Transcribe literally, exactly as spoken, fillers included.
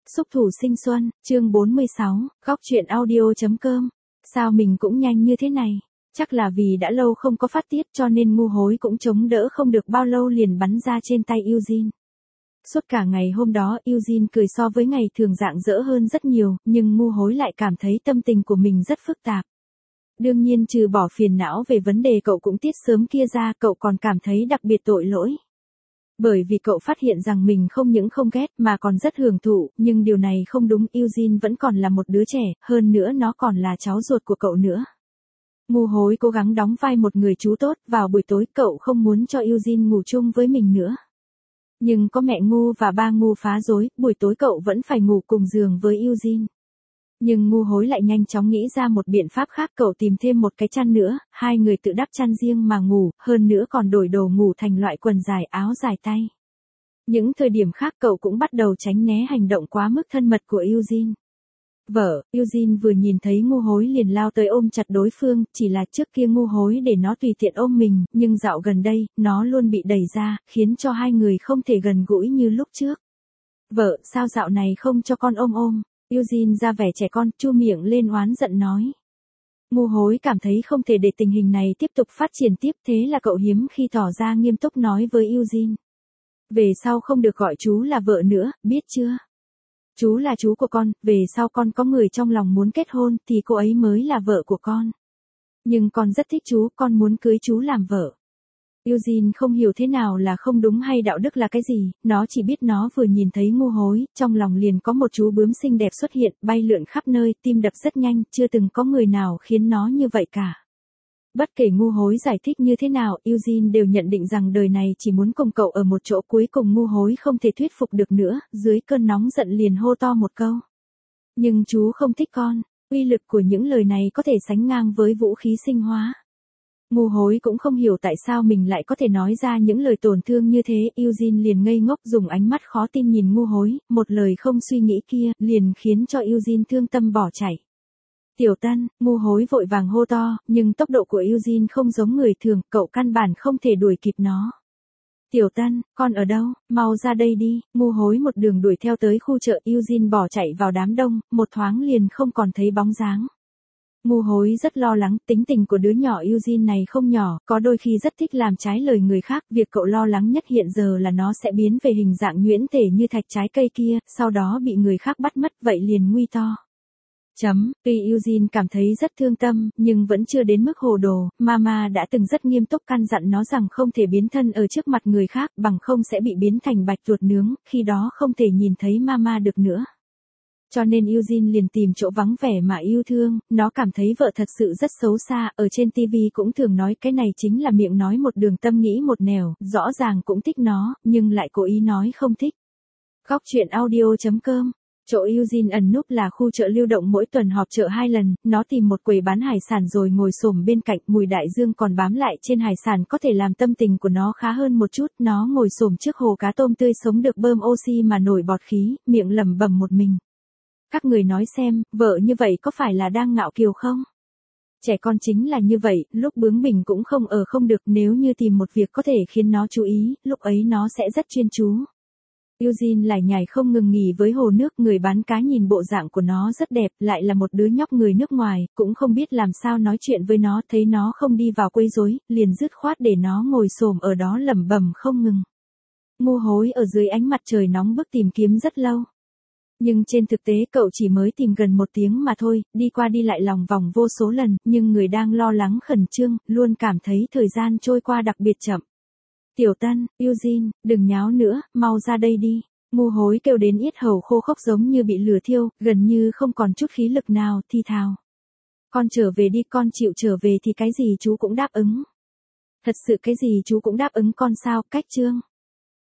Xúc thủ sinh xuân, chương bốn mươi sáu, góc truyện audio.com. Sao mình cũng nhanh như thế này? Chắc là vì đã lâu không có phát tiết cho nên ngu hối cũng chống đỡ không được bao lâu liền bắn ra trên tay Eugene. Suốt cả ngày hôm đó Eugene cười so với ngày thường rạng rỡ hơn rất nhiều, nhưng ngu hối lại cảm thấy tâm tình của mình rất phức tạp. Đương nhiên trừ bỏ phiền não về vấn đề cậu cũng tiết sớm kia ra, cậu còn cảm thấy đặc biệt tội lỗi. Bởi vì cậu phát hiện rằng mình không những không ghét mà còn rất hưởng thụ, nhưng điều này không đúng, Eugene vẫn còn là một đứa trẻ, hơn nữa nó còn là cháu ruột của cậu nữa. Ngu hối cố gắng đóng vai một người chú tốt, vào buổi tối cậu không muốn cho Eugene ngủ chung với mình nữa. Nhưng có mẹ ngu và ba ngu phá rối, buổi tối cậu vẫn phải ngủ cùng giường với Eugene. Nhưng ngu hối lại nhanh chóng nghĩ ra một biện pháp khác, cậu tìm thêm một cái chăn nữa, hai người tự đắp chăn riêng mà ngủ, hơn nữa còn đổi đồ ngủ thành loại quần dài áo dài tay. Những thời điểm khác cậu cũng bắt đầu tránh né hành động quá mức thân mật của Eugene. Vợ, Eugene vừa nhìn thấy ngu hối liền lao tới ôm chặt đối phương, chỉ là trước kia ngu hối để nó tùy tiện ôm mình, nhưng dạo gần đây, nó luôn bị đẩy ra, khiến cho hai người không thể gần gũi như lúc trước. Vợ, sao dạo này không cho con ôm ôm? Eugene ra vẻ trẻ con, chu miệng lên oán giận nói. Ngu hối cảm thấy không thể để tình hình này tiếp tục phát triển tiếp, thế là cậu hiếm khi tỏ ra nghiêm túc nói với Eugene. Về sau không được gọi chú là vợ nữa, biết chưa? Chú là chú của con, về sau con có người trong lòng muốn kết hôn thì cô ấy mới là vợ của con. Nhưng con rất thích chú, con muốn cưới chú làm vợ. Eugene không hiểu thế nào là không đúng hay đạo đức là cái gì, nó chỉ biết nó vừa nhìn thấy ngu hối, trong lòng liền có một chú bướm xinh đẹp xuất hiện, bay lượn khắp nơi, tim đập rất nhanh, chưa từng có người nào khiến nó như vậy cả. Bất kể ngu hối giải thích như thế nào, Eugene đều nhận định rằng đời này chỉ muốn cùng cậu ở một chỗ, cuối cùng ngu hối không thể thuyết phục được nữa, dưới cơn nóng giận liền hô to một câu. Nhưng chú không thích con, uy lực của những lời này có thể sánh ngang với vũ khí sinh hóa. Ngu hối cũng không hiểu tại sao mình lại có thể nói ra những lời tổn thương như thế, Eugene liền ngây ngốc dùng ánh mắt khó tin nhìn ngu hối, một lời không suy nghĩ kia, liền khiến cho Eugene thương tâm bỏ chạy. Tiểu Tân, ngu hối vội vàng hô to, nhưng tốc độ của Eugene không giống người thường, cậu căn bản không thể đuổi kịp nó. Tiểu Tân, con ở đâu, mau ra đây đi, ngu hối một đường đuổi theo tới khu chợ, Eugene bỏ chạy vào đám đông, một thoáng liền không còn thấy bóng dáng. Ngu hối rất lo lắng, tính tình của đứa nhỏ Eugene này không nhỏ, có đôi khi rất thích làm trái lời người khác, việc cậu lo lắng nhất hiện giờ là nó sẽ biến về hình dạng nhuyễn thể như thạch trái cây kia, sau đó bị người khác bắt mất, vậy liền nguy to. Chấm, tuy Eugene cảm thấy rất thương tâm, nhưng vẫn chưa đến mức hồ đồ, Mama đã từng rất nghiêm túc căn dặn nó rằng không thể biến thân ở trước mặt người khác, bằng không sẽ bị biến thành bạch tuộc nướng, khi đó không thể nhìn thấy Mama được nữa. Cho nên Eugene liền tìm chỗ vắng vẻ mà yêu thương, nó cảm thấy vợ thật sự rất xấu xa, ở trên ti vi cũng thường nói cái này chính là miệng nói một đường tâm nghĩ một nẻo, rõ ràng cũng thích nó, nhưng lại cố ý nói không thích. Góc truyện audio.com. Chỗ Eugene ẩn núp là khu chợ lưu động, mỗi tuần họp chợ hai lần, nó tìm một quầy bán hải sản rồi ngồi xổm bên cạnh, mùi đại dương còn bám lại trên hải sản có thể làm tâm tình của nó khá hơn một chút, nó ngồi xổm trước hồ cá tôm tươi sống được bơm oxy mà nổi bọt khí, miệng lẩm bẩm một mình. Các người nói xem, vợ như vậy có phải là đang ngạo kiều không? Trẻ con chính là như vậy, lúc bướng bỉnh cũng không ở không được, nếu như tìm một việc có thể khiến nó chú ý, lúc ấy nó sẽ rất chuyên chú. Eugene lại nhảy không ngừng nghỉ với hồ nước, người bán cá nhìn bộ dạng của nó rất đẹp, lại là một đứa nhóc người nước ngoài, cũng không biết làm sao nói chuyện với nó, thấy nó không đi vào quấy rối, liền dứt khoát để nó ngồi xổm ở đó lẩm bẩm không ngừng. Ngu hối ở dưới ánh mặt trời nóng bức tìm kiếm rất lâu. Nhưng trên thực tế cậu chỉ mới tìm gần một tiếng mà thôi, đi qua đi lại lòng vòng vô số lần, nhưng người đang lo lắng khẩn trương, luôn cảm thấy thời gian trôi qua đặc biệt chậm. Tiểu Tân, Eugene, đừng nháo nữa, mau ra đây đi. Ngu hối kêu đến yết hầu khô khốc giống như bị lửa thiêu, gần như không còn chút khí lực nào, thi thào. Con trở về đi, con chịu trở về thì cái gì chú cũng đáp ứng. Thật sự cái gì chú cũng đáp ứng con sao, cách chương.